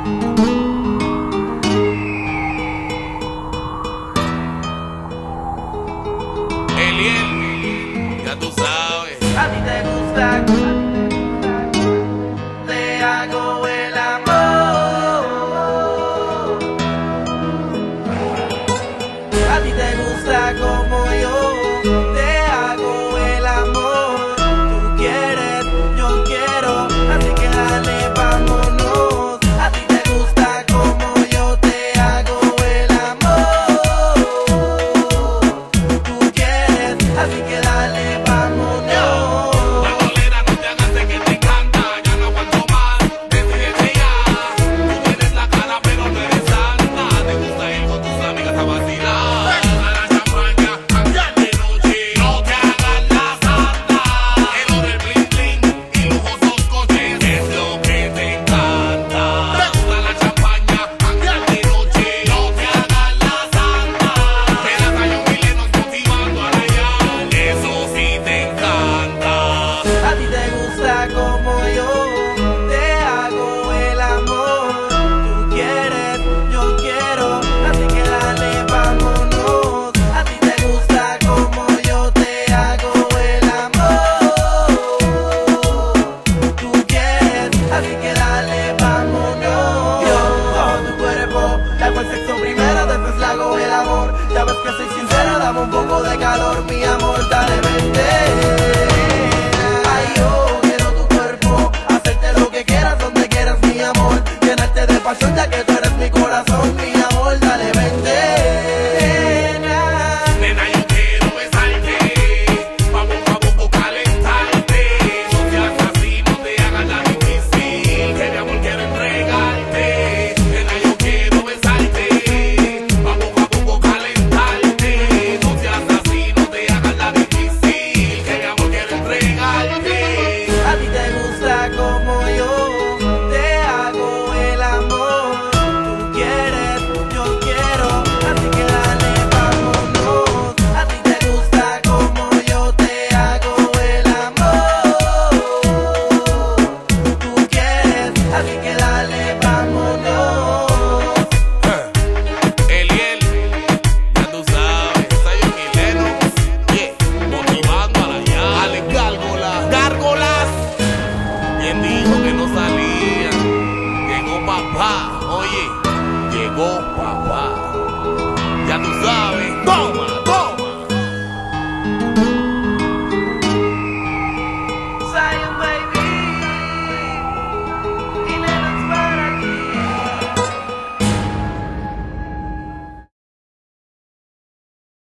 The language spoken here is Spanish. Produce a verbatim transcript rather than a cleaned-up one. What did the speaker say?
Eliel, ya tú sabes. A ti te gusta, te hago el amor. A ti te gusta como yo, te hago el amor. Tú quieres, yo quiero, así que dale, vámonos. A ti te gusta como yo, te hago el amor. Tú quieres, así que dale, vámonos. Como yo, te hago el amor. Tú quieres, yo quiero, así que dale, vámonos. A ti te gusta como yo, te hago el amor. Tú quieres, así que dale, vámonos. Yo, bajo tu cuerpo, le hago el sexo primero, después le hago el amor. Ya ves que soy sincero, dame un poco de calor, mi amor, dale, vente. Ya que tú eres mi corazón, mi amor, dale, vente. Nena, nena, yo quiero besarte, vamos a poco calentarte. No seas así, no te hagas la difícil, que mi amor quiero entregarte. Nena, yo quiero besarte, vamos a poco calentarte. No seas así, no te hagas la difícil, que mi amor quiero entregarte. A ti te gusta como yo, te hago el amor. Así que dale, vámonos. Eliel, ya tú sabes, soy Mileno, yeah, motivando a la ya. Ale, gárgolas, gárgolas. Quien dijo que no salía, llegó papá, oye.